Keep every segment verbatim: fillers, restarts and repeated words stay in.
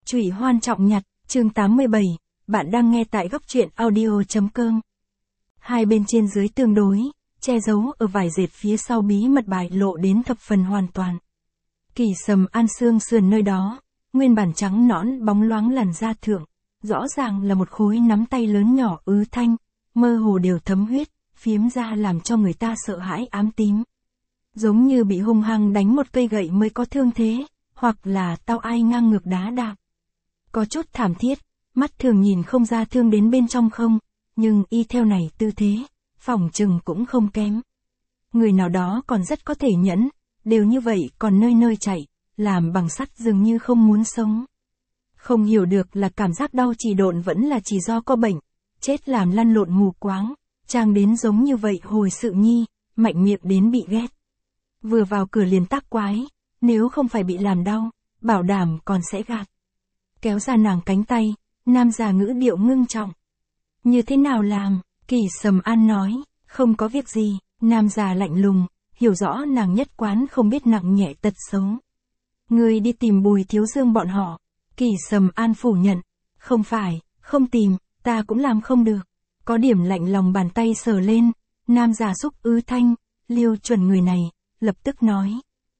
Trụy Hoan Trọng Nhặt, chương tám mươi bảy, bạn đang nghe tại góc truyện audio.com. Hai bên trên dưới tương đối, che giấu ở vải dệt phía sau bí mật bại lộ đến thập phần hoàn toàn. Kỳ Sầm An xương sườn nơi đó, nguyên bản trắng nõn bóng loáng làn da thượng, rõ ràng là một khối nắm tay lớn nhỏ ứ thanh, mơ hồ đều thấm huyết, phiếm ra làm cho người ta sợ hãi ám tím. Giống như bị hung hăng đánh một cây gậy mới có thương thế, hoặc là tao ai ngang ngược đá đạp. Có chút thảm thiết, mắt thường nhìn không ra thương đến bên trong không, nhưng y theo này tư thế, phỏng chừng cũng không kém. Người nào đó còn rất có thể nhẫn, đều như vậy còn nơi nơi chạy, làm bằng sắt dường như không muốn sống. Không hiểu được là cảm giác đau chỉ độn vẫn là chỉ do có bệnh, chết làm lăn lộn mù quáng, trang đến giống như vậy hồi sự nhi, mạnh miệng đến bị ghét. Vừa vào cửa liền tác quái, nếu không phải bị làm đau, bảo đảm còn sẽ gạt. Kéo ra nàng cánh tay, nam già ngữ điệu ngưng trọng. Như thế nào làm? Kỳ Sầm An nói, không có việc gì, nam già lạnh lùng, hiểu rõ nàng nhất quán không biết nặng nhẹ tật xấu. Người đi tìm Bùi Thiếu Dương bọn họ. Kỳ Sầm An phủ nhận, không phải, không tìm, ta cũng làm không được. Có điểm lạnh lòng bàn tay sờ lên, nam già xúc ư thanh, liêu chuẩn người này, lập tức nói.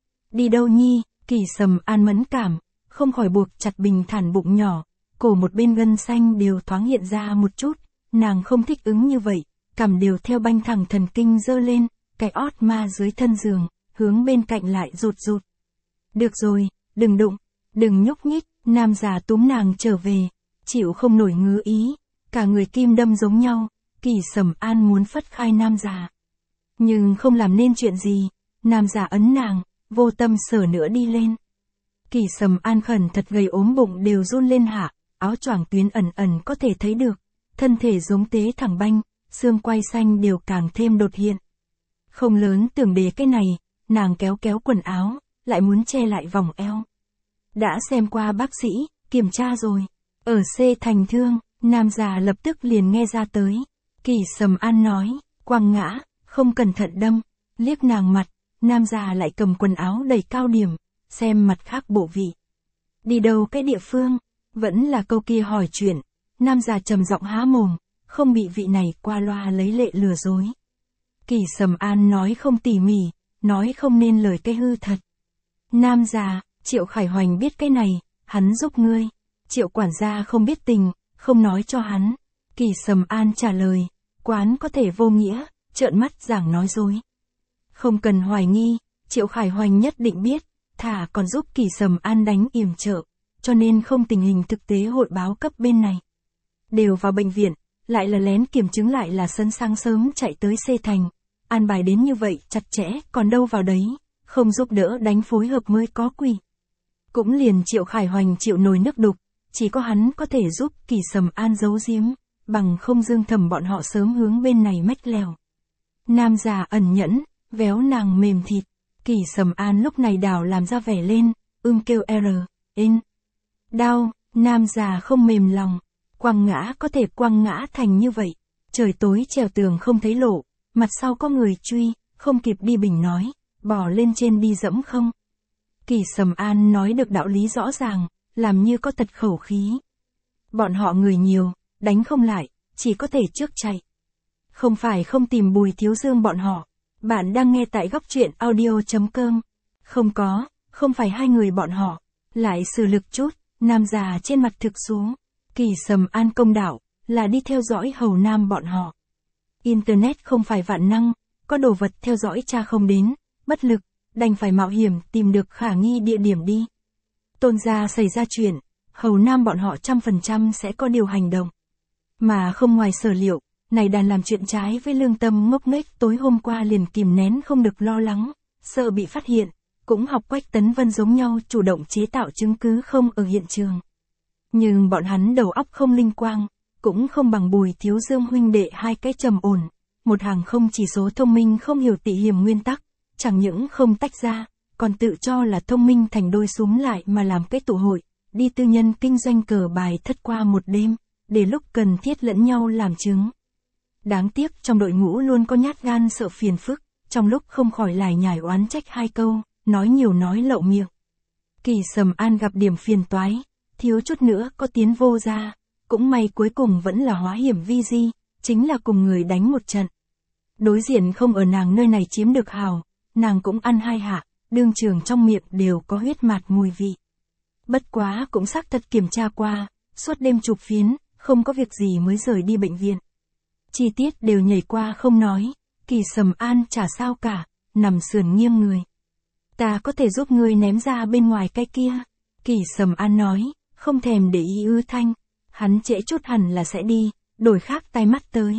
Đi đâu nhi? Kỳ Sầm An mẫn cảm, không khỏi buộc chặt bình thản bụng nhỏ, cổ một bên gân xanh đều thoáng hiện ra một chút, nàng không thích ứng như vậy, cằm đều theo banh thẳng thần kinh dơ lên, cái ót ma dưới thân giường, hướng bên cạnh lại rụt rụt. Được rồi, đừng đụng, đừng nhúc nhích, nam già túm nàng trở về, chịu không nổi ngứa ý, cả người kim đâm giống nhau, Kỳ Sầm An muốn phất khai nam già. Nhưng không làm nên chuyện gì, nam già ấn nàng, vô tâm sở nữa đi lên. Kỳ Sầm An khẩn thật gầy ốm bụng đều run lên hạ, áo choàng tuyến ẩn ẩn có thể thấy được, thân thể giống tế thẳng banh, xương quai xanh đều càng thêm đột hiện. Không lớn tưởng đề cái này, nàng kéo kéo quần áo, lại muốn che lại vòng eo. Đã xem qua bác sĩ, kiểm tra rồi. Ở C thành thương, nam già lập tức liền nghe ra tới. Kỳ Sầm An nói, quăng ngã, không cẩn thận đâm, liếc nàng mặt, nam già lại cầm quần áo đầy cao điểm, xem mặt khác bộ vị. Đi đâu cái địa phương, vẫn là câu kia hỏi chuyện, nam già trầm giọng há mồm, không bị vị này qua loa lấy lệ lừa dối. Kỳ Sầm An nói không tỉ mỉ, nói không nên lời cái hư thật. Nam già, Triệu Khải Hoành biết cái này, hắn giúp ngươi. Triệu quản gia không biết tình, không nói cho hắn. Kỳ Sầm An trả lời, quán có thể vô nghĩa, trợn mắt giảng nói dối. Không cần hoài nghi, Triệu Khải Hoành nhất định biết, thả còn giúp Kỳ Sầm An đánh yểm trợ, cho nên không tình hình thực tế hội báo cấp bên này. Đều vào bệnh viện, lại là lén kiểm chứng lại là sân sáng sớm chạy tới C thành, an bài đến như vậy chặt chẽ, còn đâu vào đấy, không giúp đỡ đánh phối hợp mới có quỷ. Cũng liền Triệu Khải Hoành chịu nồi nước đục, chỉ có hắn có thể giúp Kỳ Sầm An giấu giếm, bằng không Dương Thầm bọn họ sớm hướng bên này mách lèo. Nam già ẩn nhẫn, véo nàng mềm thịt, Kỳ Sầm An lúc này đảo làm ra vẻ lên, ưm kêu R, in. Đau, nam già không mềm lòng, quăng ngã có thể quăng ngã thành như vậy, trời tối trèo tường không thấy lộ, mặt sau có người truy, không kịp đi bình nói, bỏ lên trên đi dẫm không. Kỳ Sầm An nói được đạo lý rõ ràng, làm như có tật khẩu khí. Bọn họ người nhiều, đánh không lại, chỉ có thể trước chạy. Không phải không tìm Bùi Thiếu Dương bọn họ. Bạn đang nghe tại góc truyện audio.com. Không có, không phải hai người bọn họ. Lại sử lực chút, nam già trên mặt thực xuống. Kỳ Sầm An công đạo, là đi theo dõi hầu nam bọn họ. Internet không phải vạn năng, có đồ vật theo dõi tra không đến, bất lực, đành phải mạo hiểm tìm được khả nghi địa điểm đi. Tôn gia xảy ra chuyện, hầu nam bọn họ trăm phần trăm sẽ có điều hành động. Mà không ngoài sở liệu, này đàn làm chuyện trái với lương tâm ngốc nghếch tối hôm qua liền kìm nén không được lo lắng, sợ bị phát hiện, cũng học Quách Tấn Vân giống nhau chủ động chế tạo chứng cứ không ở hiện trường. Nhưng bọn hắn đầu óc không linh quang, cũng không bằng Bùi Thiếu Dương huynh đệ hai cái trầm ổn, một hàng không chỉ số thông minh không hiểu tỉ hiểm nguyên tắc, chẳng những không tách ra, còn tự cho là thông minh thành đôi súm lại mà làm cái tụ hội, đi tư nhân kinh doanh cờ bài thất qua một đêm, để lúc cần thiết lẫn nhau làm chứng. Đáng tiếc trong đội ngũ luôn có nhát gan sợ phiền phức, trong lúc không khỏi lải nhải oán trách hai câu, nói nhiều nói lậu miệng. Kỳ Sầm An gặp điểm phiền toái, thiếu chút nữa có tiến vô gia, cũng may cuối cùng vẫn là hóa hiểm vi di, chính là cùng người đánh một trận. Đối diện không ở nàng nơi này chiếm được hào, nàng cũng ăn hai hạ, đương trường trong miệng đều có huyết mạt mùi vị. Bất quá cũng xác thật kiểm tra qua, suốt đêm chụp phiến, không có việc gì mới rời đi bệnh viện. Chi tiết đều nhảy qua không nói, Kỳ Sầm An chả sao cả, nằm sườn nghiêng người. Ta có thể giúp ngươi ném ra bên ngoài cái kia. Kỳ Sầm An nói, không thèm để ý ư Thanh. Hắn trễ chút hẳn là sẽ đi, đổi khác tay mắt tới.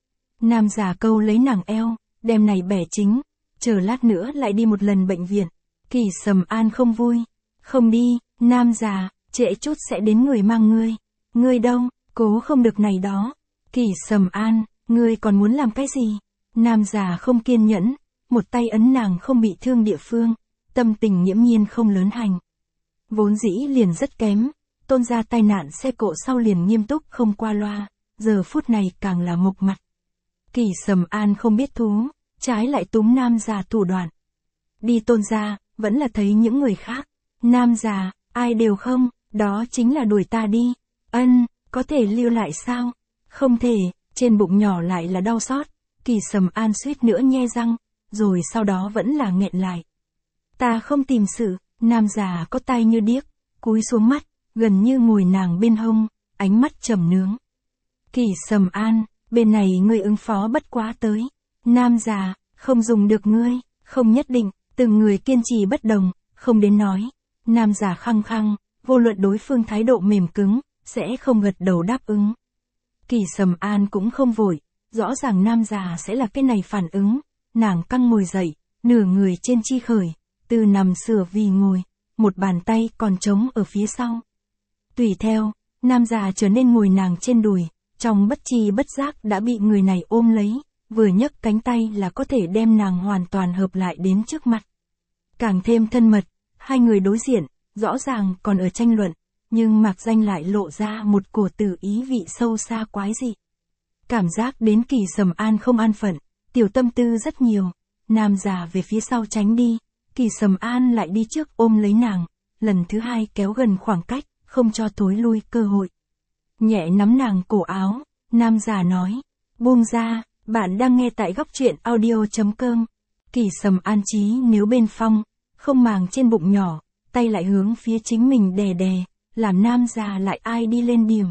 Nam già câu lấy nàng eo, đêm này bẻ chính, chờ lát nữa lại đi một lần bệnh viện. Kỳ Sầm An không vui. Không đi, nam già, trễ chút sẽ đến người mang ngươi. Ngươi đâu, cố không được này đó. Kỳ Sầm An, ngươi còn muốn làm cái gì? Nam già không kiên nhẫn, một tay ấn nàng không bị thương địa phương, tâm tình nghiễm nhiên không lớn hành. Vốn dĩ liền rất kém, tôn ra tai nạn xe cộ sau liền nghiêm túc không qua loa, giờ phút này càng là mộc mặt. Kỳ Sầm An không biết thú, trái lại túm nam già thủ đoạn. Đi tôn ra, vẫn là thấy những người khác. Nam già, ai đều không, đó chính là đuổi ta đi. Ân, có thể lưu lại sao? Không thể, trên bụng nhỏ lại là đau xót. Kỳ Sầm An suýt nữa nhe răng, rồi sau đó vẫn là nghẹn lại. Ta không tìm sự, nam già có tay như điếc, cúi xuống mắt, gần như ngồi nàng bên hông, ánh mắt trầm nướng. Kỳ Sầm An, bên này ngươi ứng phó bất quá tới. Nam già, không dùng được ngươi, không nhất định, từng người kiên trì bất đồng, không đến nói. Nam già khăng khăng, vô luận đối phương thái độ mềm cứng, sẽ không gật đầu đáp ứng. Kỳ Sầm An cũng không vội, rõ ràng nam già sẽ là cái này phản ứng, nàng căng ngồi dậy, nửa người trên chi khởi, từ nằm sửa vì ngồi, một bàn tay còn trống ở phía sau. Tùy theo, nam già trở nên ngồi nàng trên đùi, trong bất chi bất giác đã bị người này ôm lấy, vừa nhấc cánh tay là có thể đem nàng hoàn toàn hợp lại đến trước mặt. Càng thêm thân mật, hai người đối diện, rõ ràng còn ở tranh luận, nhưng mạc danh lại lộ ra một cổ tử ý vị sâu xa quái dị. Cảm giác đến Kỳ Sầm An không an phận, tiểu tâm tư rất nhiều, nam già về phía sau tránh đi, Kỳ Sầm An lại đi trước ôm lấy nàng, lần thứ hai kéo gần khoảng cách, không cho thối lui cơ hội. Nhẹ nắm nàng cổ áo, nam già nói, buông ra, bạn đang nghe tại góc truyện audio chấm com. Kỳ Sầm An chí nếu bên phong, không màng trên bụng nhỏ, tay lại hướng phía chính mình đè đè, làm nam già lại ai đi lên điểm.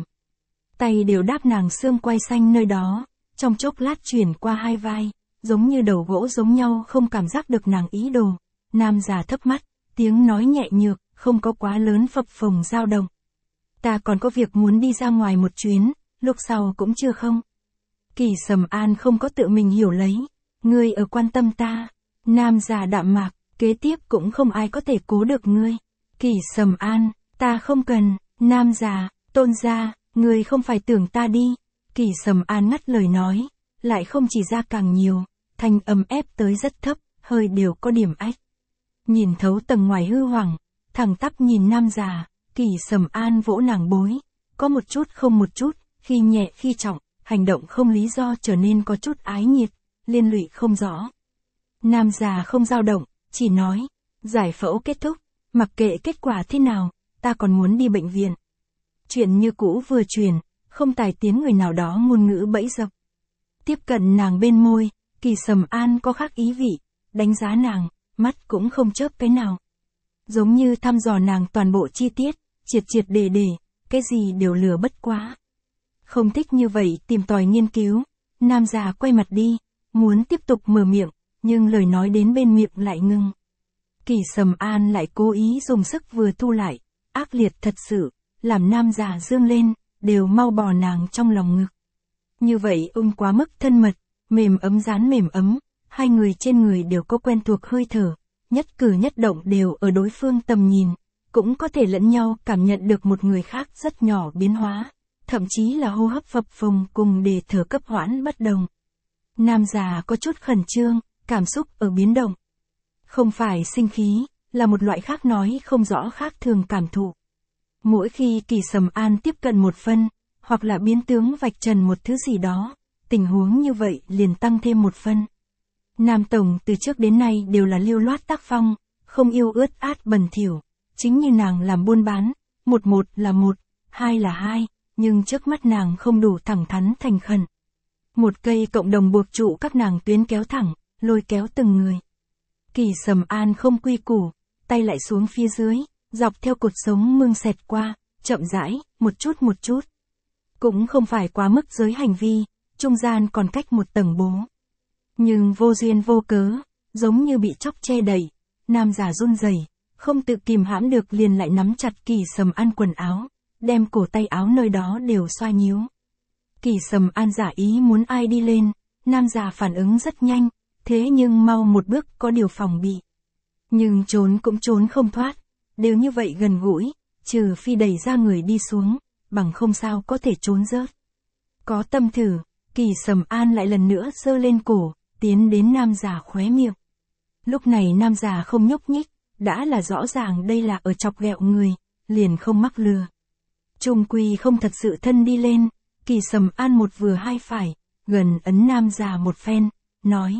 Tay đều đáp nàng xương quai xanh nơi đó, trong chốc lát chuyển qua hai vai, giống như đầu gỗ giống nhau không cảm giác được nàng ý đồ. Nam già thấp mắt, tiếng nói nhẹ nhược, không có quá lớn phập phồng dao động. Ta còn có việc muốn đi ra ngoài một chuyến, lúc sau cũng chưa không. Kỳ Sầm An không có tự mình hiểu lấy, ngươi ở quan tâm ta. Nam già đạm mạc, kế tiếp cũng không ai có thể cố được ngươi. Kỳ Sầm An, ta không cần. Nam già, tôn gia, ngươi không phải tưởng ta đi. Kỳ Sầm An ngắt lời nói, lại không chỉ ra càng nhiều, thanh âm ép tới rất thấp, hơi đều có điểm ách. Nhìn thấu tầng ngoài hư hoàng, thẳng tắp nhìn nam già, Kỳ Sầm An vỗ nàng bối, có một chút không một chút, khi nhẹ khi trọng, hành động không lý do trở nên có chút ái nhiệt, liên lụy không rõ. Nam già không dao động, chỉ nói, giải phẫu kết thúc, mặc kệ kết quả thế nào, ta còn muốn đi bệnh viện. Chuyện như cũ vừa truyền, không tài tiến người nào đó ngôn ngữ bẫy dập. Tiếp cận nàng bên môi, Kỳ Sầm An có khác ý vị, đánh giá nàng, mắt cũng không chớp cái nào. Giống như thăm dò nàng toàn bộ chi tiết, triệt triệt để để, cái gì đều lừa bất quá. Không thích như vậy tìm tòi nghiên cứu, nam già quay mặt đi, muốn tiếp tục mở miệng, nhưng lời nói đến bên miệng lại ngưng. Kỳ Sầm An lại cố ý dùng sức vừa thu lại, ác liệt thật sự, làm nam già dương lên, đều mau bò nàng trong lòng ngực. Như vậy ung quá mức thân mật, mềm ấm dán mềm ấm, hai người trên người đều có quen thuộc hơi thở, nhất cử nhất động đều ở đối phương tầm nhìn, cũng có thể lẫn nhau cảm nhận được một người khác rất nhỏ biến hóa, thậm chí là hô hấp phập phồng cùng để thở cấp hoãn bất đồng. Nam già có chút khẩn trương, cảm xúc ở biến động. Không phải sinh khí, là một loại khác nói không rõ khác thường cảm thụ. Mỗi khi Kỳ Sầm An tiếp cận một phân, hoặc là biến tướng vạch trần một thứ gì đó, tình huống như vậy liền tăng thêm một phân. Nam Tổng từ trước đến nay đều là lưu loát tác phong, không yêu ướt át bẩn thỉu, chính như nàng làm buôn bán, một một là một, hai là hai, nhưng trước mắt nàng không đủ thẳng thắn thành khẩn. Một cây cộng đồng buộc trụ các nàng tuyến kéo thẳng, lôi kéo từng người. Kỳ Sầm An không quy củ, tay lại xuống phía dưới, dọc theo cột sống mương xẹt qua, chậm rãi, một chút một chút. Cũng không phải quá mức giới hành vi, trung gian còn cách một tầng bố. Nhưng vô duyên vô cớ, giống như bị chóc che đậy, nam giả run rẩy, không tự kìm hãm được liền lại nắm chặt Kỳ Sầm An quần áo, đem cổ tay áo nơi đó đều xoa nhíu. Kỳ Sầm An giả ý muốn ai đi lên, nam giả phản ứng rất nhanh, thế nhưng mau một bước có điều phòng bị. Nhưng trốn cũng trốn không thoát, đều như vậy gần gũi, trừ phi đẩy ra người đi xuống, bằng không sao có thể trốn rớt. Có tâm thử, Kỳ Sầm An lại lần nữa giơ lên cổ, tiến đến nam giả khóe miệng. Lúc này nam giả không nhúc nhích, đã là rõ ràng đây là ở chọc ghẹo người, liền không mắc lừa. Trung quy không thật sự thân đi lên, Kỳ Sầm An một vừa hai phải, gần ấn nam giả một phen, nói.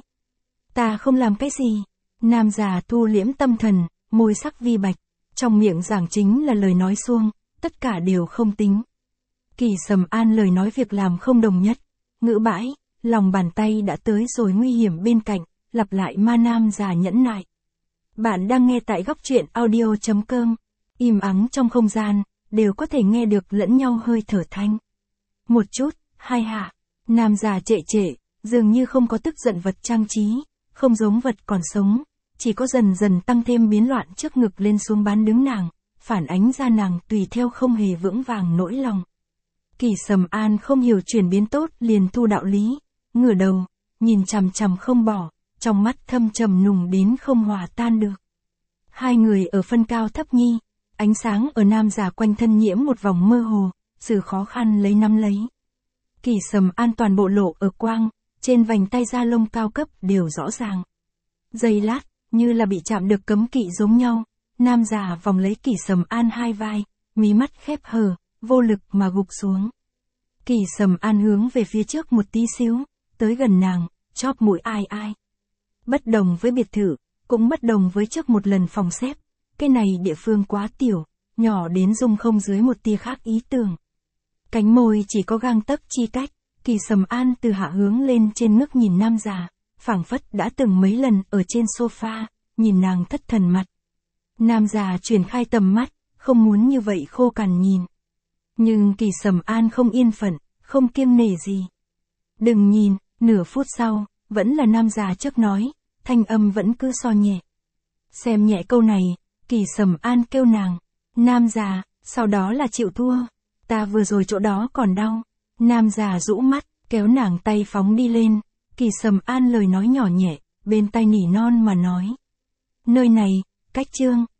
Ta không làm cái gì. Nam giả thu liễm tâm thần, môi sắc vi bạch, trong miệng giảng chính là lời nói suông, tất cả đều không tính. Kỳ Sầm An lời nói việc làm không đồng nhất, ngữ bãi, lòng bàn tay đã tới rồi nguy hiểm bên cạnh, lặp lại ma nam giả nhẫn nại. Bạn đang nghe tại góc truyện audio chấm com, im ắng trong không gian, đều có thể nghe được lẫn nhau hơi thở thanh. Một chút, hai hạ, nam giả trệ trệ, dường như không có tức giận vật trang trí, không giống vật còn sống, chỉ có dần dần tăng thêm biến loạn trước ngực lên xuống bán đứng nàng, phản ánh ra nàng tùy theo không hề vững vàng nỗi lòng. Kỳ Sầm An không hiểu chuyển biến tốt liền thu đạo lý, ngửa đầu, nhìn chằm chằm không bỏ, trong mắt thâm trầm nùng đến không hòa tan được. Hai người ở phân cao thấp nhi, ánh sáng ở nam giả quanh thân nhiễm một vòng mơ hồ, sự khó khăn lấy nắm lấy. Kỳ Sầm An toàn bộ lộ ở quang, trên vành tay da lông cao cấp đều rõ ràng. Giây lát, như là bị chạm được cấm kỵ giống nhau, nam giả vòng lấy Kỳ Sầm An hai vai, mí mắt khép hờ, vô lực mà gục xuống. Kỳ Sầm An hướng về phía trước một tí xíu, tới gần nàng, chóp mũi ai ai. Bất đồng với biệt thự, cũng bất đồng với trước một lần phòng xếp, cái này địa phương quá tiểu, nhỏ đến dung không dưới một tia khác ý tưởng. Cánh môi chỉ có gang tấc chi cách, Kỳ Sầm An từ hạ hướng lên trên ngước nhìn nam già, phảng phất đã từng mấy lần ở trên sofa, nhìn nàng thất thần mặt. Nam già chuyển khai tầm mắt, không muốn như vậy khô cằn nhìn. Nhưng Kỳ Sầm An không yên phận, không kiêng nể gì. Đừng nhìn, nửa phút sau, vẫn là nam già trước nói, thanh âm vẫn cứ so nhẹ. Xem nhẹ câu này, Kỳ Sầm An kêu nàng, nam già, sau đó là chịu thua, ta vừa rồi chỗ đó còn đau. Nam già rũ mắt, kéo nàng tay phóng đi lên, Kỳ Sầm An lời nói nhỏ nhẹ, bên tai nỉ non mà nói. Nơi này, cách chương,